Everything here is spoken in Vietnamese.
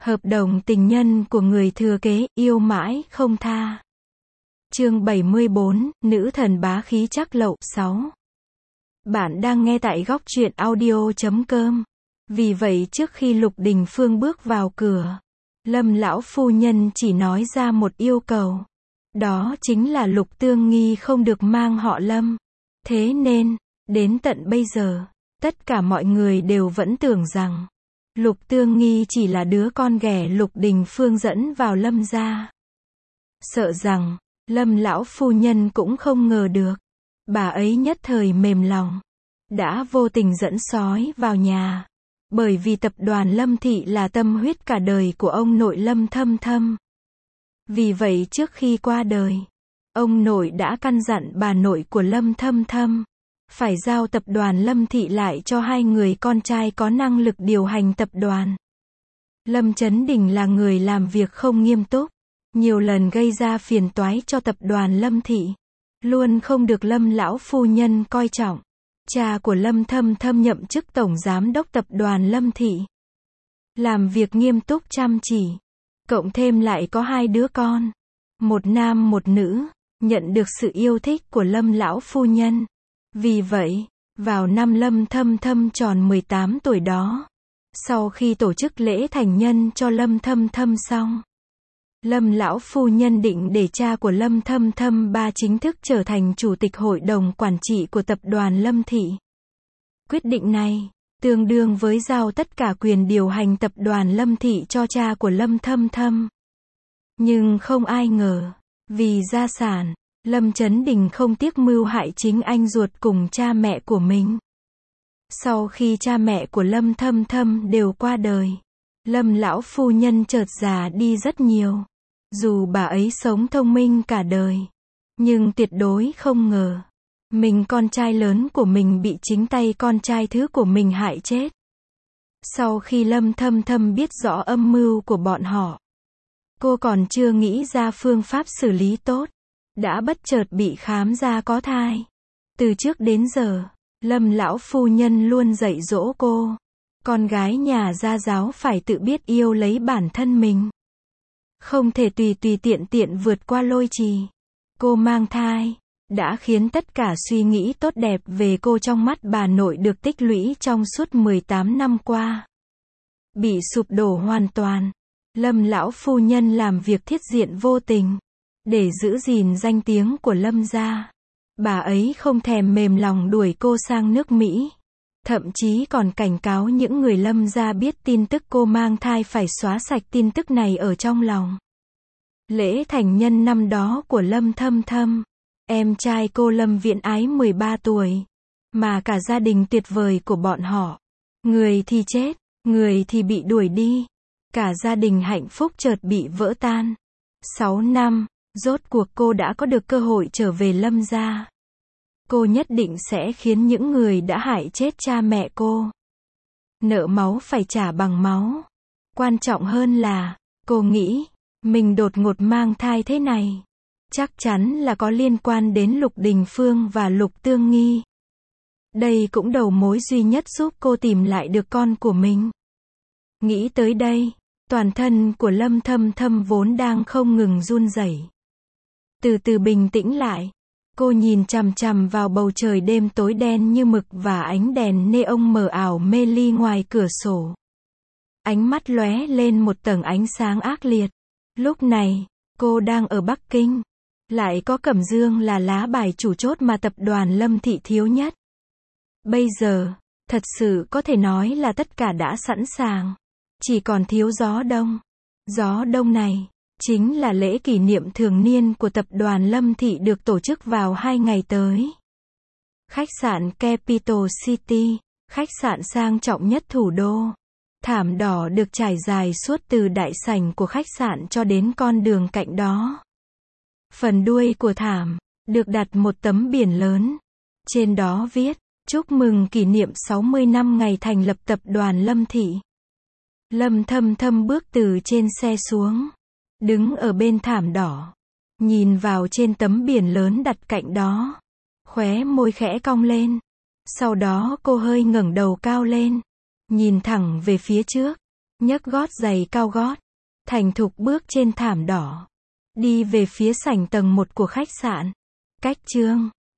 Hợp đồng tình nhân của người thừa kế, yêu mãi không tha. Chương 74, nữ thần bá khí trắc lộ 6. Bạn đang nghe tại góc truyện audio.com. Vì vậy trước khi Lục Đình Phương bước vào cửa, Lâm lão phu nhân chỉ nói ra một yêu cầu. Đó chính là Lục Tương Nghi không được mang họ Lâm. Thế nên, đến tận bây giờ, tất cả mọi người đều vẫn tưởng rằng Lục Tương Nghi chỉ là đứa con ghẻ Lục Đình Phương dẫn vào Lâm gia. Sợ rằng, Lâm lão phu nhân cũng không ngờ được. Bà ấy nhất thời mềm lòng. Đã vô tình dẫn sói vào nhà. Bởi vì tập đoàn Lâm Thị là tâm huyết cả đời của ông nội Lâm Thâm Thâm. Vì vậy trước khi qua đời, ông nội đã căn dặn bà nội của Lâm Thâm Thâm phải giao tập đoàn Lâm Thị lại cho hai người con trai có năng lực điều hành tập đoàn. Lâm Chấn Đình là người làm việc không nghiêm túc, nhiều lần gây ra phiền toái cho tập đoàn Lâm Thị, luôn không được Lâm lão phu nhân coi trọng. Cha của Lâm Thâm Thâm nhậm chức tổng giám đốc tập đoàn Lâm Thị, làm việc nghiêm túc chăm chỉ, cộng thêm lại có hai đứa con, một nam một nữ, nhận được sự yêu thích của Lâm lão phu nhân. Vì vậy, vào năm Lâm Thâm Thâm tròn 18 tuổi đó, sau khi tổ chức lễ thành nhân cho Lâm Thâm Thâm xong, Lâm lão phu nhân định để cha của Lâm Thâm Thâm ba chính thức trở thành chủ tịch hội đồng quản trị của tập đoàn Lâm Thị. Quyết định này, tương đương với giao tất cả quyền điều hành tập đoàn Lâm Thị cho cha của Lâm Thâm Thâm. Nhưng không ai ngờ, vì gia sản, Lâm Chấn Đình không tiếc mưu hại chính anh ruột cùng cha mẹ của mình. Sau khi cha mẹ của Lâm Thâm Thâm đều qua đời, Lâm lão phu nhân chợt già đi rất nhiều. Dù bà ấy sống thông minh cả đời, nhưng tuyệt đối không ngờ, mình con trai lớn của mình bị chính tay con trai thứ của mình hại chết. Sau khi Lâm Thâm Thâm biết rõ âm mưu của bọn họ, cô còn chưa nghĩ ra phương pháp xử lý tốt, đã bất chợt bị khám ra có thai. Từ trước đến giờ, Lâm lão phu nhân luôn dạy dỗ cô, con gái nhà gia giáo phải tự biết yêu lấy bản thân mình, không thể tùy tiện vượt qua lôi trì. Cô mang thai đã khiến tất cả suy nghĩ tốt đẹp về cô trong mắt bà nội được tích lũy trong suốt 18 năm qua bị sụp đổ hoàn toàn. Lâm lão phu nhân làm việc thiết diện vô tình để giữ gìn danh tiếng của Lâm gia. Bà ấy không thèm mềm lòng đuổi cô sang nước Mỹ, thậm chí còn cảnh cáo những người Lâm gia biết tin tức cô mang thai phải xóa sạch tin tức này ở trong lòng. Lễ thành nhân năm đó của Lâm Thâm Thâm, em trai cô Lâm Viễn Ái 13 tuổi, mà cả gia đình tuyệt vời của bọn họ, người thì chết, người thì bị đuổi đi, cả gia đình hạnh phúc chợt bị vỡ tan. 6 năm, rốt cuộc cô đã có được cơ hội trở về Lâm gia. Cô nhất định sẽ khiến những người đã hại chết cha mẹ cô, nợ máu phải trả bằng máu. Quan trọng hơn là, cô nghĩ, mình đột ngột mang thai thế này, chắc chắn là có liên quan đến Lục Đình Phương và Lục Tương Nghi. Đây cũng đầu mối duy nhất giúp cô tìm lại được con của mình. Nghĩ tới đây, toàn thân của Lâm Thâm Thâm vốn đang không ngừng run rẩy, từ từ bình tĩnh lại. Cô nhìn chằm chằm vào bầu trời đêm tối đen như mực và ánh đèn neon mờ ảo mê ly ngoài cửa sổ. Ánh mắt lóe lên một tầng ánh sáng ác liệt. Lúc này, cô đang ở Bắc Kinh. Lại có Cẩm Dương là lá bài chủ chốt mà tập đoàn Lâm Thị thiếu nhất. Bây giờ, thật sự có thể nói là tất cả đã sẵn sàng. Chỉ còn thiếu gió đông. Gió đông này chính là lễ kỷ niệm thường niên của tập đoàn Lâm Thị được tổ chức vào 2 ngày tới. Khách sạn Capital City, khách sạn sang trọng nhất thủ đô. Thảm đỏ được trải dài suốt từ đại sảnh của khách sạn cho đến con đường cạnh đó. Phần đuôi của thảm được đặt một tấm biển lớn. Trên đó viết, chúc mừng kỷ niệm 60 năm ngày thành lập tập đoàn Lâm Thị. Lâm Thâm Thâm bước từ trên xe xuống, đứng ở bên thảm đỏ, nhìn vào trên tấm biển lớn đặt cạnh đó, khóe môi khẽ cong lên. Sau đó cô hơi ngẩng đầu cao lên, nhìn thẳng về phía trước, nhấc gót giày cao gót, thành thục bước trên thảm đỏ, đi về phía sảnh tầng 1 của khách sạn. Cách chương